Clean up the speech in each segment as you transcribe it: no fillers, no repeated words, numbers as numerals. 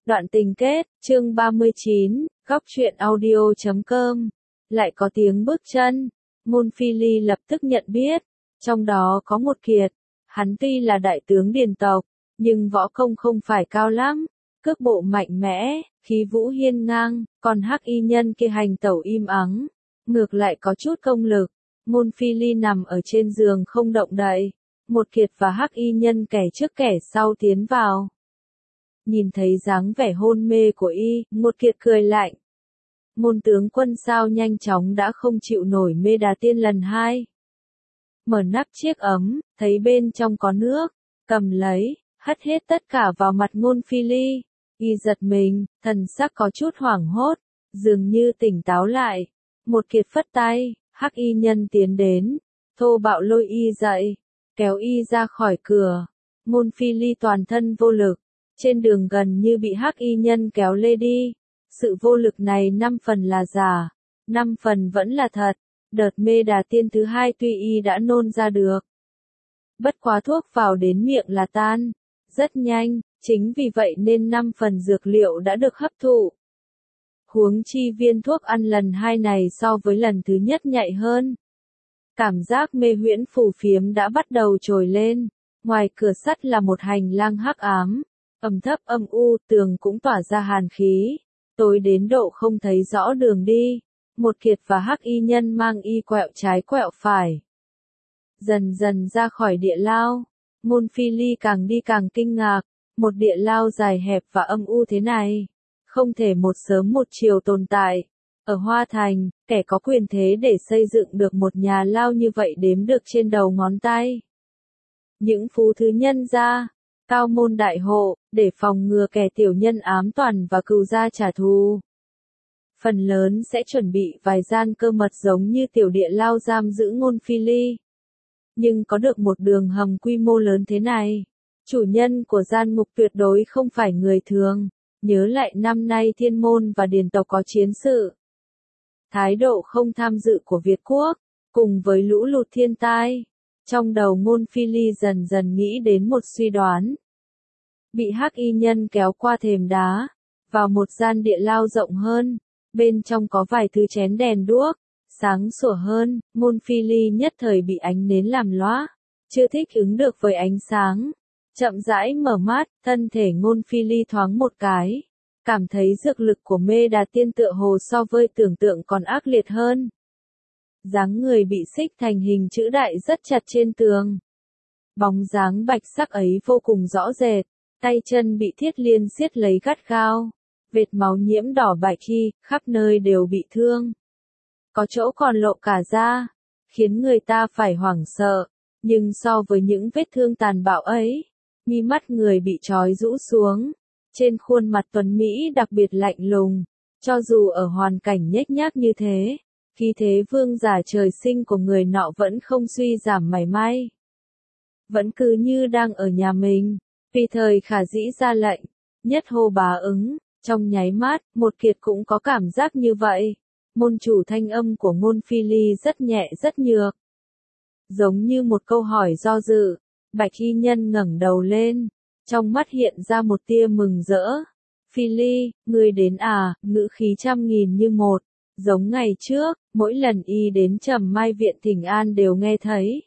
Đoạn tình kết, chương 39, góc truyện audio.com. Lại có tiếng bước chân. Môn Phi Ly lập tức nhận biết, trong đó có một kiệt. Hắn tuy là đại tướng điền tộc, nhưng võ công không phải cao lắm, cước bộ mạnh mẽ, khí vũ hiên ngang, còn hắc y nhân kia hành tẩu im ắng, ngược lại có chút công lực. Môn Phi Ly nằm ở trên giường không động đậy, một kiệt và hắc y nhân kẻ trước kẻ sau tiến vào. Nhìn thấy dáng vẻ hôn mê của y, một kiệt cười lạnh. Môn tướng quân sao nhanh chóng đã không chịu nổi mê đà tiên lần hai. Mở nắp chiếc ấm, thấy bên trong có nước, cầm lấy, hất hết tất cả vào mặt Môn Phi Ly. Y giật mình, thần sắc có chút hoảng hốt, dường như tỉnh táo lại. Một kiệt phất tay, hắc y nhân tiến đến, thô bạo lôi y dậy, kéo y ra khỏi cửa. Môn Phi Ly toàn thân vô lực, trên đường gần như bị hắc y nhân kéo lê đi. Sự vô lực này 5 phần là giả, 5 phần vẫn là thật. Đợt mê đà tiên thứ hai tuy y đã nôn ra được, bất quá thuốc vào đến miệng là tan, rất nhanh, chính vì vậy nên 5 phần dược liệu đã được hấp thụ. Huống chi viên thuốc ăn lần hai này so với lần thứ nhất nhạy hơn. Cảm giác mê huyễn phù phiếm đã bắt đầu trồi lên, ngoài cửa sắt là một hành lang hắc ám, ẩm thấp âm u, tường cũng tỏa ra hàn khí, tối đến độ không thấy rõ đường đi. Một kiệt và hắc y nhân mang y quẹo trái quẹo phải. Dần dần ra khỏi địa lao, Môn Phi Ly càng đi càng kinh ngạc, một địa lao dài hẹp và âm u thế này, không thể một sớm một chiều tồn tại. Ở Hoa Thành, kẻ có quyền thế để xây dựng được một nhà lao như vậy đếm được trên đầu ngón tay. Những phú thứ nhân gia, cao môn đại hộ, để phòng ngừa kẻ tiểu nhân ám toản và cừu gia trả thù. Phần lớn sẽ chuẩn bị vài gian cơ mật giống như tiểu địa lao giam giữ Môn Phi Ly. Nhưng có được một đường hầm quy mô lớn thế này, chủ nhân của gian ngục tuyệt đối không phải người thường. Nhớ lại năm nay Thiên Môn và Điền tộc có chiến sự. Thái độ không tham dự của Việt Quốc, cùng với lũ lụt thiên tai, trong đầu Môn Phi Ly dần dần nghĩ đến một suy đoán. Bị hắc y nhân kéo qua thềm đá, vào một gian địa lao rộng hơn. Bên trong có vài thứ chén đèn đuốc, sáng sủa hơn. Môn Phi Ly nhất thời bị ánh nến làm lóa, chưa thích ứng được với ánh sáng. Chậm rãi mở mắt, thân thể Môn Phi Ly thoáng một cái, cảm thấy dược lực của mê đà tiên tựa hồ so với tưởng tượng còn ác liệt hơn. Dáng người bị xích thành hình chữ đại rất chặt trên tường. Bóng dáng bạch sắc ấy vô cùng rõ rệt, tay chân bị thiết liên siết lấy gắt gao. Vệt máu nhiễm đỏ bạch khi, khắp nơi đều bị thương. Có chỗ còn lộ cả da, khiến người ta phải hoảng sợ. Nhưng so với những vết thương tàn bạo ấy, mi mắt người bị trói rũ xuống. Trên khuôn mặt tuấn Mỹ đặc biệt lạnh lùng, cho dù ở hoàn cảnh nhếch nhác như thế, khí thế vương giả trời sinh của người nọ vẫn không suy giảm mảy may. Vẫn cứ như đang ở nhà mình, vì thời khả dĩ ra lệnh, nhất hô bá ứng. Trong nháy mắt, một kiệt cũng có cảm giác như vậy. Môn chủ thanh âm của Môn Phi Ly rất nhẹ rất nhược. Giống như một câu hỏi do dự. Bạch y nhân ngẩng đầu lên, trong mắt hiện ra một tia mừng rỡ. Phi Ly, ngươi đến à, ngữ khí trăm nghìn như một. Giống ngày trước, mỗi lần y đến Trầm Mai viện thỉnh an đều nghe thấy.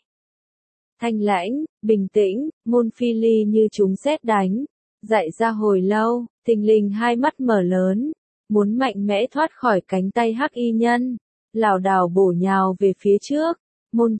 Thanh lãnh, bình tĩnh, Môn Phi Ly như trúng sét đánh. Dại ra hồi lâu, thình lình hai mắt mở lớn, muốn mạnh mẽ thoát khỏi cánh tay hắc y nhân, lảo đảo bổ nhào về phía trước. Môn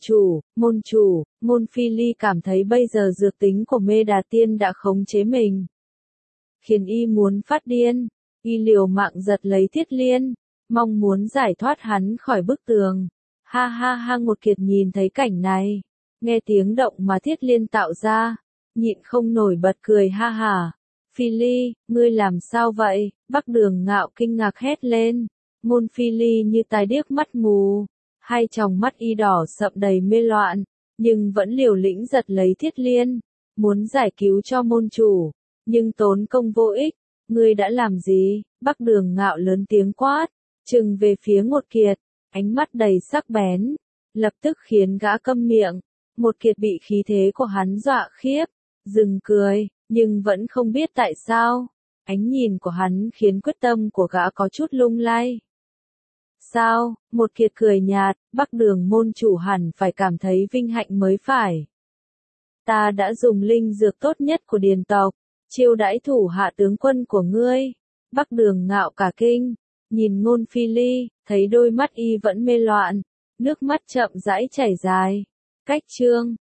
chủ, Môn Phi Ly cảm thấy bây giờ dược tính của mê đà tiên đã khống chế mình, khiến y muốn phát điên. Y liều mạng giật lấy thiết liên, mong muốn giải thoát hắn khỏi bức tường. Ha ha ha, một kiệt nhìn thấy cảnh này, nghe tiếng động mà thiết liên tạo ra, nhịn không nổi bật cười ha hả. Phi Ly, ngươi làm sao vậy? Bắc Đường Ngạo kinh ngạc hét lên. Môn Phi Ly như tai điếc mắt mù, hai tròng mắt y đỏ sậm đầy mê loạn, nhưng vẫn liều lĩnh giật lấy thiết liên, muốn giải cứu cho môn chủ, nhưng tốn công vô ích. Ngươi đã làm gì? Bắc Đường Ngạo lớn tiếng quát, trừng về phía một kiệt, ánh mắt đầy sắc bén, lập tức khiến gã câm miệng. Một kiệt bị khí thế của hắn dọa khiếp, dừng cười, nhưng vẫn không biết tại sao. Ánh nhìn của hắn khiến quyết tâm của gã có chút lung lay. Sao, một kiệt cười nhạt, Bắc Đường môn chủ hẳn phải cảm thấy vinh hạnh mới phải. Ta đã dùng linh dược tốt nhất của điền tộc, chiêu đãi thủ hạ tướng quân của ngươi. Bắc Đường ngạo cả kinh, nhìn Ngôn Phi Ly, thấy đôi mắt y vẫn mê loạn, nước mắt chậm rãi chảy dài. Cách chương